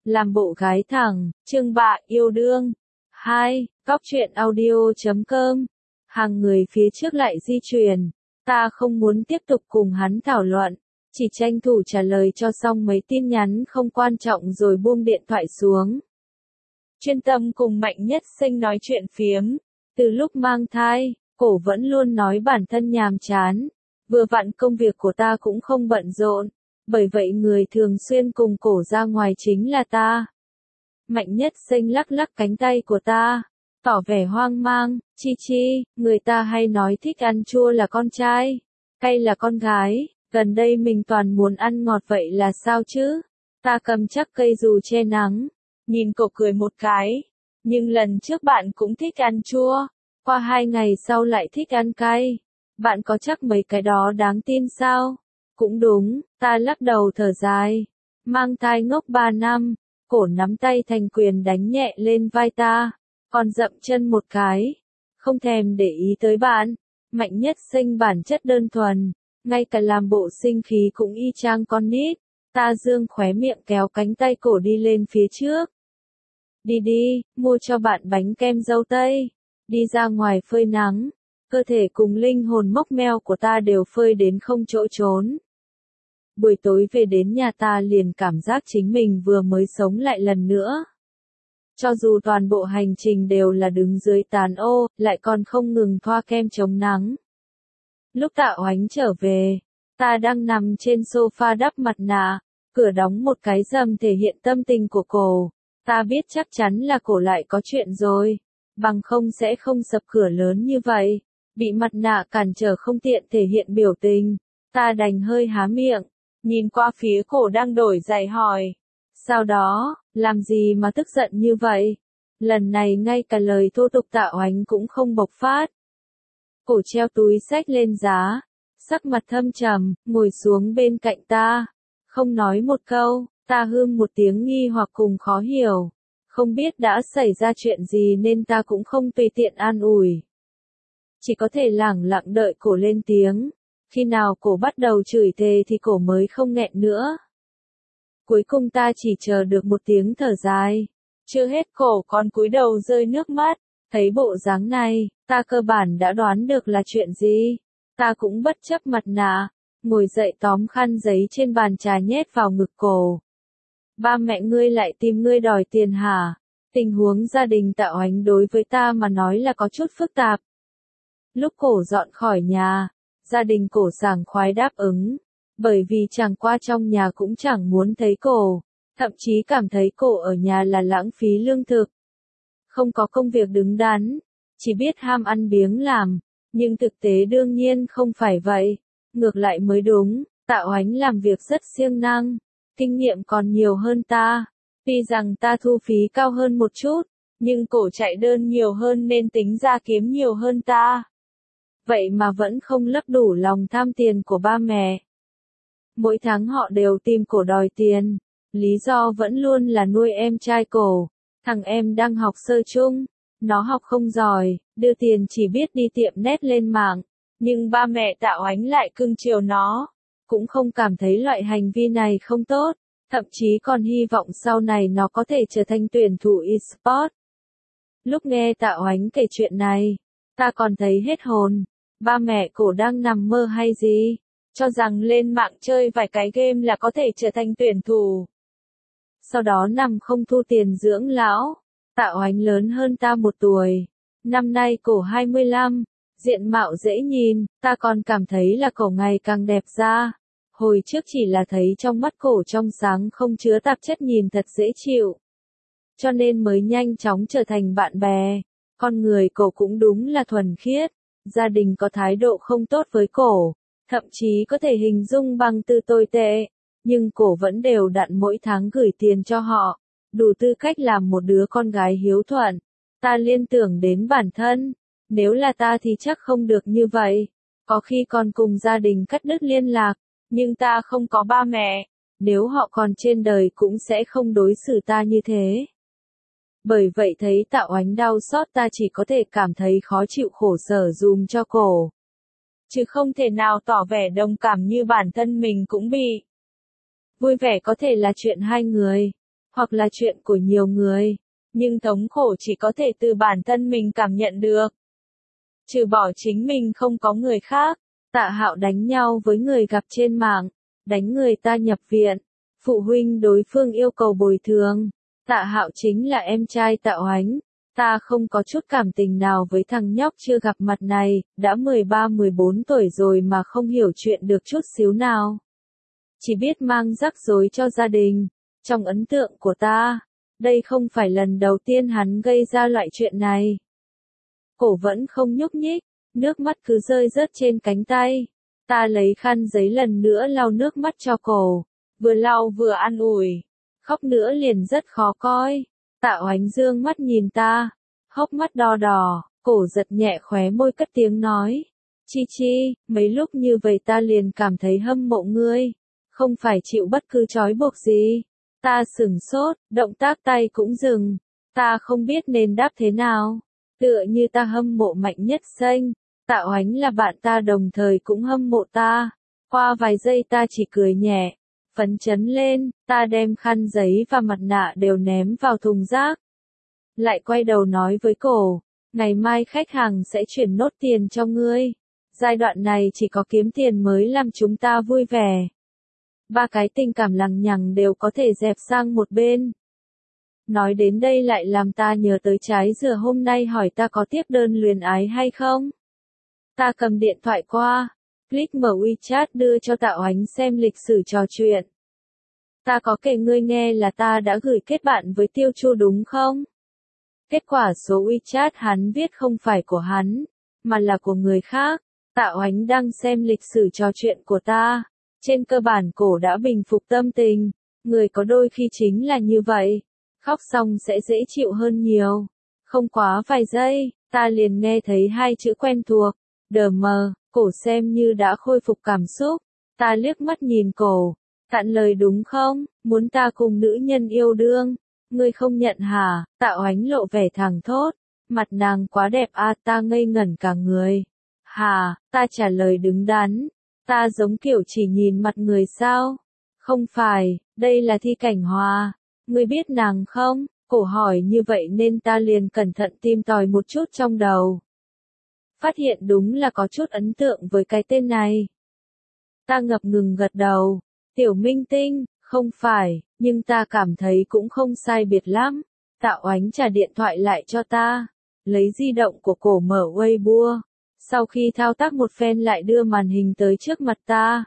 Làm bộ gái thẳng, chương bạ yêu đương. 2. Góc truyện audio.com. Hàng người phía trước lại di chuyển. Ta không muốn tiếp tục cùng hắn thảo luận. Chỉ tranh thủ trả lời cho xong mấy tin nhắn không quan trọng rồi buông điện thoại xuống. Chuyên tâm cùng Mạnh Nhất Sinh nói chuyện phiếm. Từ lúc mang thai, cổ vẫn luôn nói bản thân nhàm chán. Vừa vặn công việc của ta cũng không bận rộn. Bởi vậy người thường xuyên cùng cổ ra ngoài chính là ta. Mạnh Nhất Sinh lắc lắc cánh tay của ta, tỏ vẻ hoang mang, chi, người ta hay nói thích ăn chua là con trai, cay là con gái, gần đây mình toàn muốn ăn ngọt vậy là sao chứ? Ta cầm chắc cây dù che nắng, nhìn cổ cười một cái, nhưng lần trước bạn cũng thích ăn chua, qua 2 ngày sau lại thích ăn cay, bạn có chắc mấy cái đó đáng tin sao? Cũng đúng, ta lắc đầu thở dài, mang thai ngốc 3 năm. Cổ nắm tay thành quyền đánh nhẹ lên vai ta, còn dậm chân một cái, không thèm để ý tới bạn. Mạnh Nhất Sinh bản chất đơn thuần, ngay cả làm bộ sinh khí cũng y chang con nít. Ta dương khóe miệng kéo cánh tay cổ đi lên phía trước. Đi, mua cho bạn bánh kem dâu tây, đi ra ngoài phơi nắng, cơ thể cùng linh hồn mốc meo của ta đều phơi đến không chỗ trốn. Buổi tối về đến nhà ta liền cảm giác chính mình vừa mới sống lại lần nữa. Cho dù toàn bộ hành trình đều là đứng dưới tán ô, lại còn không ngừng thoa kem chống nắng. Lúc Tạ Oánh trở về, ta đang nằm trên sofa đắp mặt nạ, cửa đóng một cái rầm thể hiện tâm tình của cổ. Ta biết chắc chắn là cổ lại có chuyện rồi, bằng không sẽ không sập cửa lớn như vậy. Bị mặt nạ cản trở không tiện thể hiện biểu tình, ta đành hơi há miệng. Nhìn qua phía cổ đang đổi giày hỏi. Sau đó, làm gì mà tức giận như vậy? Lần này ngay cả lời thô tục Tạ Oánh cũng không bộc phát. Cổ treo túi xách lên giá, sắc mặt thâm trầm, ngồi xuống bên cạnh ta. Không nói một câu, ta hưm một tiếng nghi hoặc cùng khó hiểu. Không biết đã xảy ra chuyện gì nên ta cũng không tùy tiện an ủi. Chỉ có thể lẳng lặng đợi cổ lên tiếng. Khi nào cổ bắt đầu chửi thề thì cổ mới không nghẹn nữa. Cuối cùng ta chỉ chờ được một tiếng thở dài. Chưa hết cổ còn cúi đầu rơi nước mắt. Thấy bộ dáng này, ta cơ bản đã đoán được là chuyện gì. Ta cũng bất chấp mặt nạ, ngồi dậy tóm khăn giấy trên bàn trà nhét vào ngực cổ. Ba mẹ ngươi lại tìm ngươi đòi tiền hả? Tình huống gia đình Tạ Oánh đối với ta mà nói là có chút phức tạp. Lúc cổ dọn khỏi nhà, gia đình cổ sảng khoái đáp ứng, bởi vì chẳng qua trong nhà cũng chẳng muốn thấy cổ, thậm chí cảm thấy cổ ở nhà là lãng phí lương thực. Không có công việc đứng đắn, chỉ biết ham ăn biếng làm, nhưng thực tế đương nhiên không phải vậy, ngược lại mới đúng. Tạ Oánh làm việc rất siêng năng, kinh nghiệm còn nhiều hơn ta, tuy rằng ta thu phí cao hơn một chút, nhưng cổ chạy đơn nhiều hơn nên tính ra kiếm nhiều hơn ta. Vậy mà vẫn không lấp đủ lòng tham tiền của ba mẹ. Mỗi tháng họ đều tìm cổ đòi tiền, lý do vẫn luôn là nuôi em trai cổ. Thằng em đang học sơ chung, nó học không giỏi, đưa tiền chỉ biết đi tiệm net lên mạng, nhưng ba mẹ Tạ Oánh lại cưng chiều nó, cũng không cảm thấy loại hành vi này không tốt, thậm chí còn hy vọng sau này nó có thể trở thành tuyển thủ eSport. Lúc nghe Tạ Oánh kể chuyện này, ta còn thấy hết hồn. Ba mẹ cổ đang nằm mơ hay gì? Cho rằng lên mạng chơi vài cái game là có thể trở thành tuyển thủ. Sau đó nằm không thu tiền dưỡng lão. Tạ Oánh lớn hơn ta 1 tuổi. Năm nay cổ 25, diện mạo dễ nhìn, ta còn cảm thấy là cổ ngày càng đẹp ra. Hồi trước chỉ là thấy trong mắt cổ trong sáng không chứa tạp chất nhìn thật dễ chịu. Cho nên mới nhanh chóng trở thành bạn bè. Con người cổ cũng đúng là thuần khiết. Gia đình có thái độ không tốt với cổ, thậm chí có thể hình dung bằng từ tồi tệ, nhưng cổ vẫn đều đặn mỗi tháng gửi tiền cho họ, đủ tư cách làm một đứa con gái hiếu thuận. Ta liên tưởng đến bản thân, nếu là ta thì chắc không được như vậy, có khi còn cùng gia đình cắt đứt liên lạc, nhưng ta không có ba mẹ, nếu họ còn trên đời cũng sẽ không đối xử ta như thế. Bởi vậy thấy Tạ Oánh đau xót ta chỉ có thể cảm thấy khó chịu khổ sở dùm cho cổ. Chứ không thể nào tỏ vẻ đồng cảm như bản thân mình cũng bị. Vui vẻ có thể là chuyện hai người. hoặc là chuyện của nhiều người, nhưng thống khổ chỉ có thể từ bản thân mình cảm nhận được. Trừ bỏ chính mình không có người khác. Tạ Hạo đánh nhau với người gặp trên mạng, đánh người ta nhập viện, phụ huynh đối phương yêu cầu bồi thường. Tạ Hạo chính là em trai Tạ Oánh. Ta không có chút cảm tình nào với thằng nhóc chưa gặp mặt này, đã 13-14 tuổi rồi mà không hiểu chuyện được chút xíu nào. Chỉ biết mang rắc rối cho gia đình. Trong ấn tượng của ta, đây không phải lần đầu tiên hắn gây ra loại chuyện này. Cổ vẫn không nhúc nhích, nước mắt cứ rơi rớt trên cánh tay. Ta lấy khăn giấy lần nữa lau nước mắt cho cổ, vừa lau vừa an ủi. Khóc nữa liền rất khó coi. Tạ Oánh dương mắt nhìn ta, hốc mắt đỏ đỏ, cổ giật nhẹ khóe môi cất tiếng nói. Chi Chi, mấy lúc như vậy ta liền cảm thấy hâm mộ ngươi, không phải chịu bất cứ trói buộc gì. Ta sửng sốt, động tác tay cũng dừng, ta không biết nên đáp thế nào. Tựa như ta hâm mộ Mạnh Nhất Xanh, Tạ Oánh là bạn ta đồng thời cũng hâm mộ ta. Qua vài giây ta chỉ cười nhẹ, phấn chấn lên, ta đem khăn giấy và mặt nạ đều ném vào thùng rác. Lại quay đầu nói với cổ, ngày mai khách hàng sẽ chuyển nốt tiền cho ngươi. Giai đoạn này chỉ có kiếm tiền mới làm chúng ta vui vẻ. Ba cái tình cảm lằng nhằng đều có thể dẹp sang một bên. Nói đến đây lại làm ta nhớ tới Trái Dừa hôm nay hỏi ta có tiếp đơn luyến ái hay không. Ta cầm điện thoại qua, click mở WeChat đưa cho Tạ Oánh xem lịch sử trò chuyện. Ta có kể ngươi nghe là ta đã gửi kết bạn với Tiêu Chu đúng không? Kết quả số WeChat hắn viết không phải của hắn, mà là của người khác. Tạ Oánh đang xem lịch sử trò chuyện của ta. Trên cơ bản cổ đã bình phục tâm tình. Người có đôi khi chính là như vậy. Khóc xong sẽ dễ chịu hơn nhiều. Không quá vài giây, ta liền nghe thấy hai chữ quen thuộc. Đờ mờ, cổ xem như đã khôi phục cảm xúc. Ta liếc mắt nhìn cổ. Cạn lời đúng không? Muốn ta cùng nữ nhân yêu đương. Ngươi không nhận hả? Tạ Oánh lộ vẻ thẳng thốt. Mặt nàng quá đẹp ta ngây ngẩn cả người. Hà, ta trả lời đứng đắn. Ta giống kiểu chỉ nhìn mặt người sao? Không phải, đây là Thi Cảnh Hòa. Ngươi biết nàng không? Cổ hỏi như vậy nên ta liền cẩn thận tìm tòi một chút trong đầu. Phát hiện đúng là có chút ấn tượng với cái tên này. Ta ngập ngừng gật đầu. Tiểu minh tinh, không phải, nhưng ta cảm thấy cũng không sai biệt lắm. Tạ Oánh trả điện thoại lại cho ta. Lấy di động của cổ mở Weibo. Sau khi thao tác một phen lại đưa màn hình tới trước mặt ta.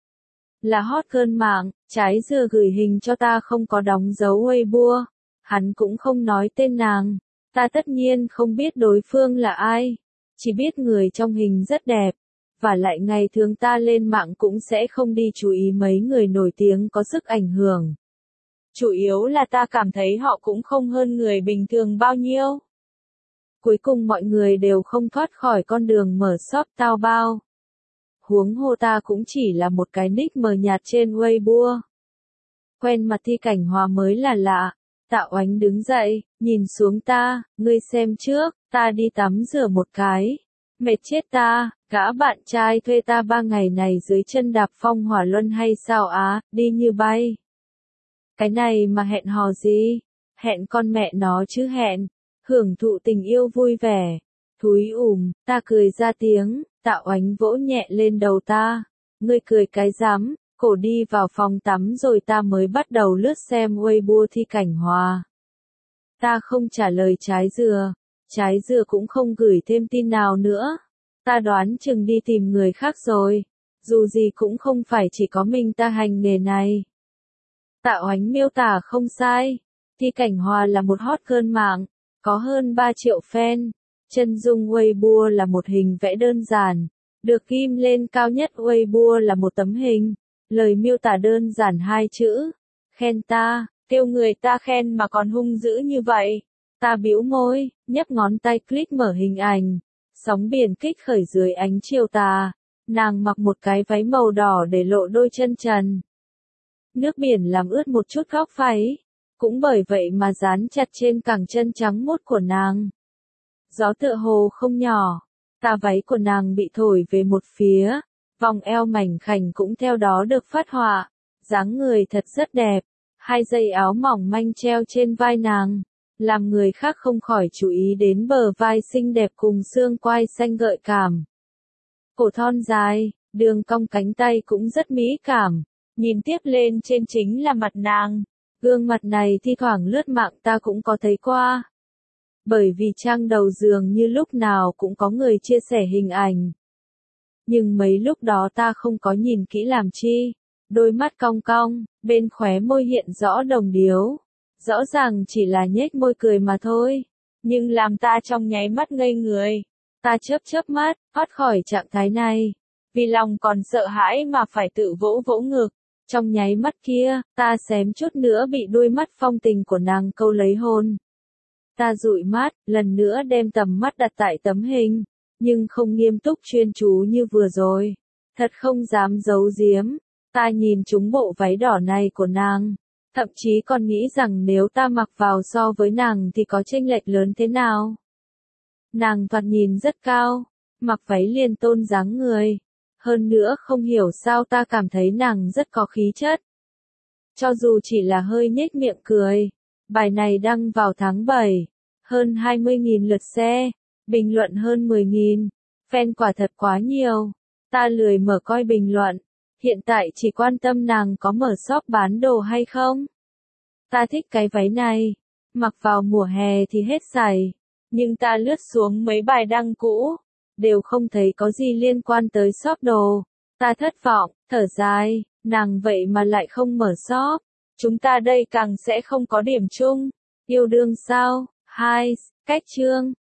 Là hot girl mạng, Trái Dừa gửi hình cho ta không có đóng dấu Weibo. Hắn cũng không nói tên nàng. Ta tất nhiên không biết đối phương là ai. Chỉ biết người trong hình rất đẹp. Và lại ngày thường ta lên mạng cũng sẽ không đi chú ý mấy người nổi tiếng có sức ảnh hưởng. Chủ yếu là ta cảm thấy họ cũng không hơn người bình thường bao nhiêu. Cuối cùng mọi người đều không thoát khỏi con đường mở shop Taobao. Huống hồ ta cũng chỉ là một cái nick mờ nhạt trên Weibo. Quen mặt Thi Cảnh Hòa mới là lạ. Tạ Oánh đứng dậy, nhìn xuống ta, ngươi xem trước, ta đi tắm rửa một cái. Mệt chết ta, gã bạn trai thuê ta 3 ngày này dưới chân đạp phong hỏa luân hay sao á, đi như bay. Cái này mà hẹn hò gì? Hẹn con mẹ nó chứ hẹn. Hưởng thụ tình yêu vui vẻ. Thúi ta cười ra tiếng, Tạ Oánh vỗ nhẹ lên đầu ta. Ngươi cười cái rắm, cổ đi vào phòng tắm rồi ta mới bắt đầu lướt xem Weibo Thi Cảnh Hòa. Ta không trả lời Trái Dừa. Trái Dừa cũng không gửi thêm tin nào nữa. Ta đoán chừng đi tìm người khác rồi. Dù gì cũng không phải chỉ có mình ta hành nghề này. Tạ Oánh miêu tả không sai. Thi Cảnh Hòa là một hot girl mạng. Có hơn 3 triệu fan. Chân dung Weibo là một hình vẽ đơn giản. Được ghim lên cao nhất Weibo là một tấm hình. Lời miêu tả đơn giản 2 chữ. Khen ta, kêu người ta khen mà còn hung dữ như vậy. Ta bĩu môi, nhấp ngón tay click mở hình ảnh. Sóng biển kích khởi dưới ánh chiều tà. Nàng mặc một cái váy màu đỏ để lộ đôi chân trần. Nước biển làm ướt một chút góc váy. Cũng bởi vậy mà dán chặt trên cẳng chân trắng muốt của nàng. Gió tựa hồ không nhỏ. Tà váy của nàng bị thổi về một phía. Vòng eo mảnh khảnh cũng theo đó được phát họa. Dáng người thật rất đẹp. Hai dây áo mỏng manh treo trên vai nàng, làm người khác không khỏi chú ý đến bờ vai xinh đẹp cùng xương quai xanh gợi cảm. Cổ thon dài, đường cong cánh tay cũng rất mỹ cảm, nhìn tiếp lên trên chính là mặt nàng. Gương mặt này thi thoảng lướt mạng ta cũng có thấy qua. Bởi vì trang đầu giường như lúc nào cũng có người chia sẻ hình ảnh. Nhưng mấy lúc đó ta không có nhìn kỹ làm chi. Đôi mắt cong cong, bên khóe môi hiện rõ đồng điếu. Rõ ràng chỉ là nhếch môi cười mà thôi. Nhưng làm ta trong nháy mắt ngây người. Ta chớp mắt, thoát khỏi trạng thái này. Vì lòng còn sợ hãi mà phải tự vỗ vỗ ngực. Trong nháy mắt kia, ta xém chút nữa bị đôi mắt phong tình của nàng câu lấy hồn. Ta dụi mắt, lần nữa đem tầm mắt đặt tại tấm hình, nhưng không nghiêm túc chuyên chú như vừa rồi. Thật không dám giấu giếm, ta nhìn trúng bộ váy đỏ này của nàng, thậm chí còn nghĩ rằng nếu ta mặc vào so với nàng thì có chênh lệch lớn thế nào. Nàng thoạt nhìn rất cao, mặc váy liền tôn dáng người. Hơn nữa không hiểu sao ta cảm thấy nàng rất có khí chất. Cho dù chỉ là hơi nhếch miệng cười. Bài này đăng vào tháng 7. Hơn 20.000 lượt share. Bình luận hơn 10.000. Fan quả thật quá nhiều. Ta lười mở coi bình luận. Hiện tại chỉ quan tâm nàng có mở shop bán đồ hay không. Ta thích cái váy này. Mặc vào mùa hè thì hết sảy. Nhưng ta lướt xuống mấy bài đăng cũ. Đều không thấy có gì liên quan tới shop đồ. Ta thất vọng, thở dài, nàng vậy mà lại không mở shop. Chúng ta đây càng sẽ không có điểm chung. Yêu đương sao? 2. Cách chương